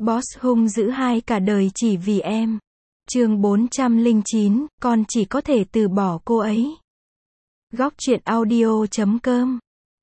Boss hung dữ hai cả đời chỉ vì em. Chương 409, con chỉ có thể từ bỏ cô ấy. Góc truyện audio.com.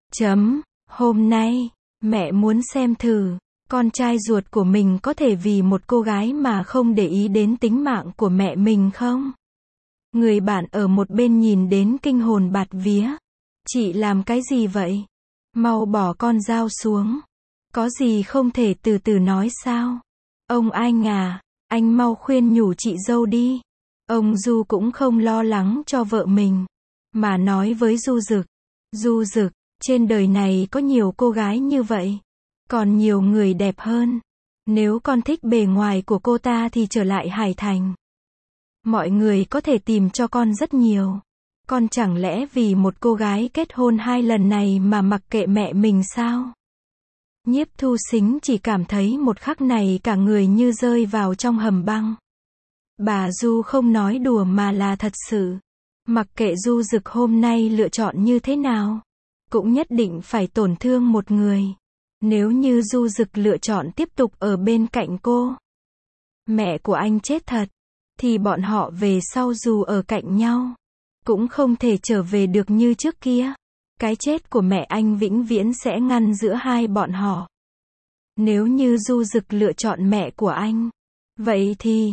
Hôm nay, mẹ muốn xem thử, con trai ruột của mình có thể vì một cô gái mà không để ý đến tính mạng của mẹ mình không? Người bạn ở một bên nhìn đến kinh hồn bạt vía. Chị làm cái gì vậy? Mau bỏ con dao xuống. Có gì không thể từ từ nói sao? Ông anh à, anh mau khuyên nhủ chị dâu đi. Ông Du cũng không lo lắng cho vợ mình, mà nói với Du Dực. Du Dực, trên đời này có nhiều cô gái như vậy, còn nhiều người đẹp hơn. Nếu con thích bề ngoài của cô ta thì trở lại Hải Thành. Mọi người có thể tìm cho con rất nhiều. Con chẳng lẽ vì một cô gái kết hôn 2 lần này mà mặc kệ mẹ mình sao? Nhiếp Thu Sính chỉ cảm thấy một khắc này cả người như rơi vào trong hầm băng. Bà Du không nói đùa mà là thật sự. Mặc kệ Du Dực hôm nay lựa chọn như thế nào, cũng nhất định phải tổn thương một người. Nếu như Du Dực lựa chọn tiếp tục ở bên cạnh cô, mẹ của anh chết thật, thì bọn họ về sau dù ở cạnh nhau, cũng không thể trở về được như trước kia. Cái chết của mẹ anh vĩnh viễn sẽ ngăn giữa hai bọn họ. Nếu như Du Dực lựa chọn mẹ của anh, vậy thì,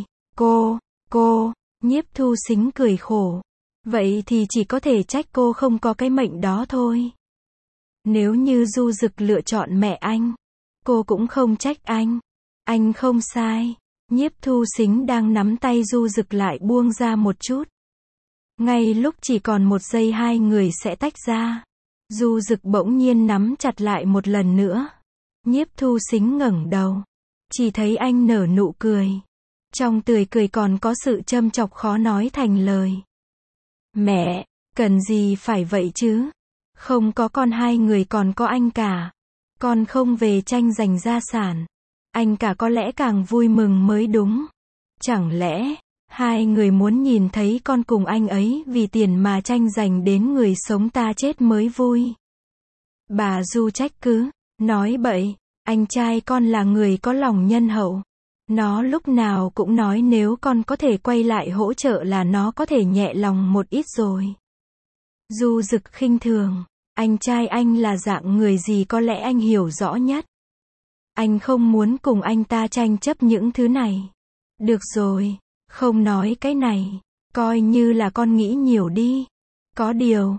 Nhiếp Thu Sính cười khổ. Vậy thì chỉ có thể trách cô không có cái mệnh đó thôi. Nếu như Du Dực lựa chọn mẹ anh, cô cũng không trách anh. Anh không sai. Nhiếp Thu Sính đang nắm tay Du Dực lại buông ra một chút. Ngay lúc chỉ còn 1 giây hai người sẽ tách ra, Du Dực bỗng nhiên nắm chặt lại một lần nữa. Nhiếp Thu Sính ngẩng đầu, chỉ thấy anh nở nụ cười. Trong tươi cười còn có sự châm chọc khó nói thành lời. Mẹ, cần gì phải vậy chứ? Không có con hai người còn có anh cả. Con không về tranh giành gia sản, anh cả có lẽ càng vui mừng mới đúng. Chẳng lẽ hai người muốn nhìn thấy con cùng anh ấy vì tiền mà tranh giành đến người sống ta chết mới vui? Bà Du trách cứ, nói bậy, anh trai con là người có lòng nhân hậu. Nó lúc nào cũng nói nếu con có thể quay lại hỗ trợ là nó có thể nhẹ lòng một ít rồi. Du Dực khinh thường, anh trai anh là dạng người gì có lẽ anh hiểu rõ nhất. Anh không muốn cùng anh ta tranh chấp những thứ này. Được rồi, không nói cái này, coi như là con nghĩ nhiều đi. Có điều,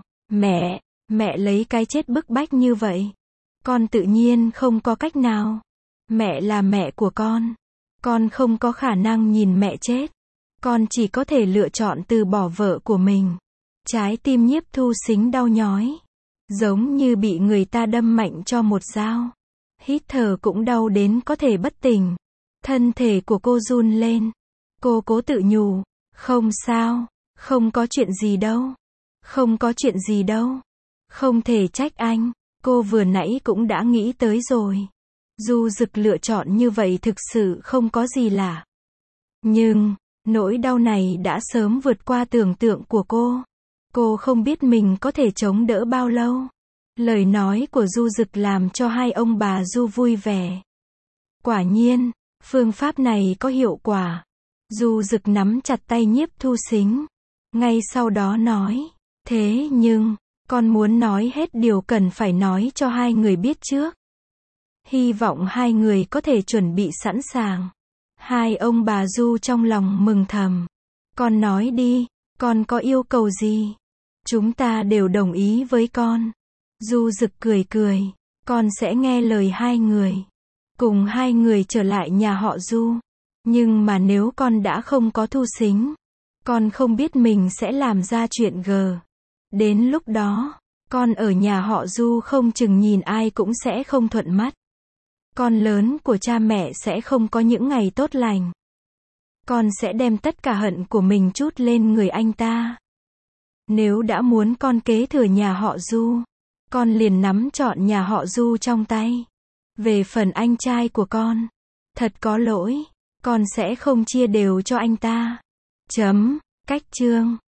mẹ lấy cái chết bức bách như vậy, con tự nhiên không có cách nào. Mẹ là mẹ của con không có khả năng nhìn mẹ chết. Con chỉ có thể lựa chọn từ bỏ vợ của mình. Trái tim Nhiếp Thu Sính đau nhói, giống như bị người ta đâm mạnh cho một dao. Hít thở cũng đau đến có thể bất tỉnh. Thân thể của cô run lên. Cô cố tự nhủ, không sao, không có chuyện gì đâu. Không có chuyện gì đâu. Không thể trách anh, cô vừa nãy cũng đã nghĩ tới rồi. Du Dực lựa chọn như vậy thực sự không có gì lạ. Nhưng, nỗi đau này đã sớm vượt qua tưởng tượng của cô. Cô không biết mình có thể chống đỡ bao lâu. Lời nói của Du Dực làm cho hai ông bà Du vui vẻ. Quả nhiên, phương pháp này có hiệu quả. Du Dực nắm chặt tay Nhiếp Thu Sính. Ngay sau đó nói, thế nhưng, con muốn nói hết điều cần phải nói cho hai người biết trước. Hy vọng hai người có thể chuẩn bị sẵn sàng. Hai ông bà Du trong lòng mừng thầm. Con nói đi, con có yêu cầu gì? Chúng ta đều đồng ý với con. Du Dực cười cười, con sẽ nghe lời hai người. Cùng hai người trở lại nhà họ Du. Nhưng mà nếu con đã không có Thu Sính, con không biết mình sẽ làm ra chuyện gờ. Đến lúc đó, con ở nhà họ Du không chừng nhìn ai cũng sẽ không thuận mắt. Con lớn của cha mẹ sẽ không có những ngày tốt lành. Con sẽ đem tất cả hận của mình trút lên người anh ta. Nếu đã muốn con kế thừa nhà họ Du, con liền nắm trọn nhà họ Du trong tay. Về phần anh trai của con, thật có lỗi, con sẽ không chia đều cho anh ta. Cách chương